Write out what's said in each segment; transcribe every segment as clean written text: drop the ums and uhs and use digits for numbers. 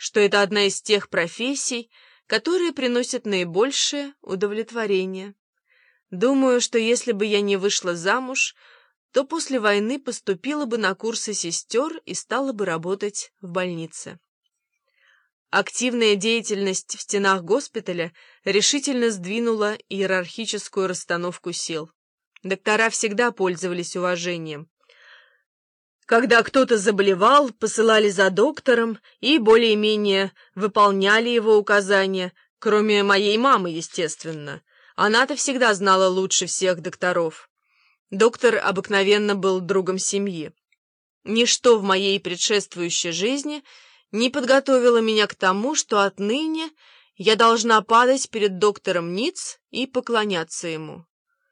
что это одна из тех профессий, которые приносят наибольшее удовлетворение. Думаю, что если бы я не вышла замуж, то после войны поступила бы на курсы сестер и стала бы работать в больнице. Активная деятельность в стенах госпиталя решительно сдвинула иерархическую расстановку сил. Доктора всегда пользовались уважением. Когда кто-то заболевал, посылали за доктором и более-менее выполняли его указания, кроме моей мамы, естественно. Она-то всегда знала лучше всех докторов. Доктор обыкновенно был другом семьи. Ничто в моей предшествующей жизни не подготовило меня к тому, что отныне я должна падать перед доктором Ниц и поклоняться ему.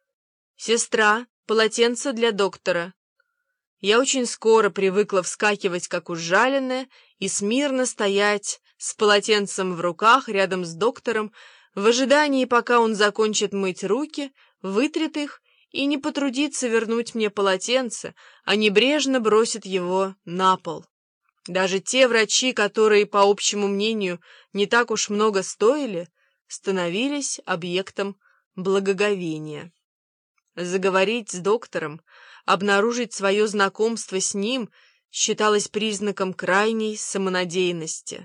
«Сестра, полотенце для доктора». Я очень скоро привыкла вскакивать, как ужаленная, и смирно стоять с полотенцем в руках рядом с доктором в ожидании, пока он закончит мыть руки, вытрет их и не потрудится вернуть мне полотенце, а небрежно бросит его на пол. Даже те врачи, которые, по общему мнению, не так уж много стоили, становились объектом благоговения. Заговорить с доктором, обнаружить свое знакомство с ним считалось признаком крайней самонадеянности.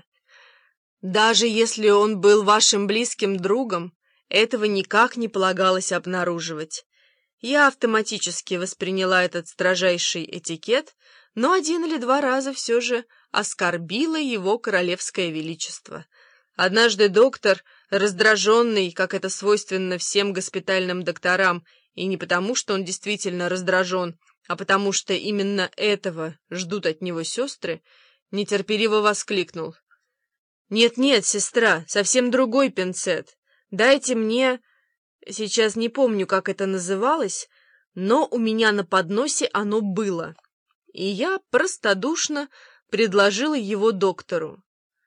Даже если он был вашим близким другом, этого никак не полагалось обнаруживать. Я автоматически восприняла этот строжайший этикет, но 1 или 2 раза все же оскорбила его королевское величество. Однажды доктор, раздраженный, как это свойственно всем госпитальным докторам, и не потому, что он действительно раздражен, а потому что именно этого ждут от него сестры, нетерпеливо воскликнул: «Нет-нет, сестра, совсем другой пинцет. Дайте мне...» Сейчас не помню, как это называлось, но у меня на подносе оно было, и я простодушно предложила его доктору.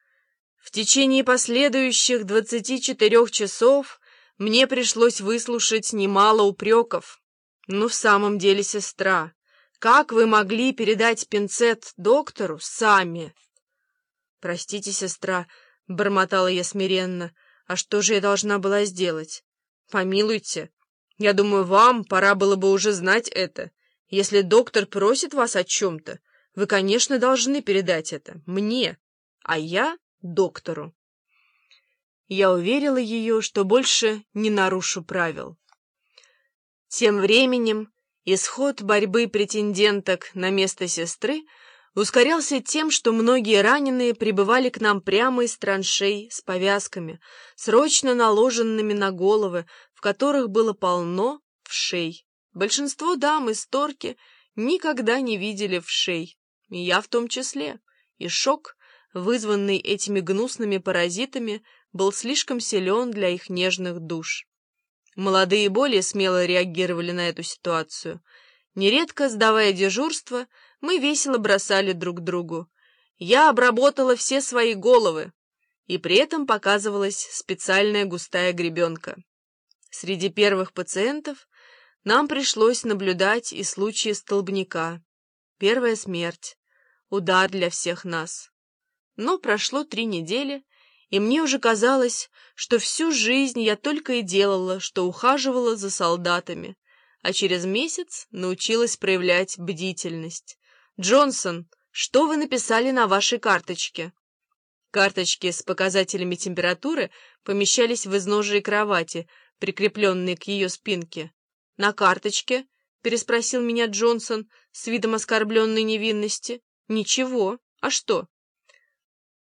В течение последующих 24 часов мне пришлось выслушать немало упреков. Ну, в самом деле, сестра, как вы могли передать пинцет доктору сами? Простите, сестра, бормотала я смиренно, а что же я должна была сделать? Помилуйте, я думаю, вам пора было бы уже знать это. Если доктор просит вас о чем-то, вы, конечно, должны передать это мне, а я доктору. Я уверила ее, что больше не нарушу правил. Тем временем исход борьбы претенденток на место сестры ускорялся тем, что многие раненые прибывали к нам прямо из траншей с повязками, срочно наложенными на головы, в которых было полно вшей. Большинство дам из Торки никогда не видели вшей, и я в том числе, и шок, вызванный этими гнусными паразитами, был слишком силен для их нежных душ. Молодые более смело реагировали на эту ситуацию. Нередко, сдавая дежурство, мы весело бросали друг другу: «Я обработала все свои головы», и при этом показывалась специальная густая гребенка. Среди первых пациентов нам пришлось наблюдать и случаи столбняка. Первая смерть, удар для всех нас. Но прошло 3 недели, и мне уже казалось, что всю жизнь я только и делала, что ухаживала за солдатами, а через месяц научилась проявлять бдительность. «Джонсон, что вы написали на вашей карточке?» Карточки с показателями температуры помещались в изножии кровати, прикрепленные к ее спинке. «На карточке?» — переспросил меня Джонсон с видом оскорбленной невинности. «Ничего. А что?»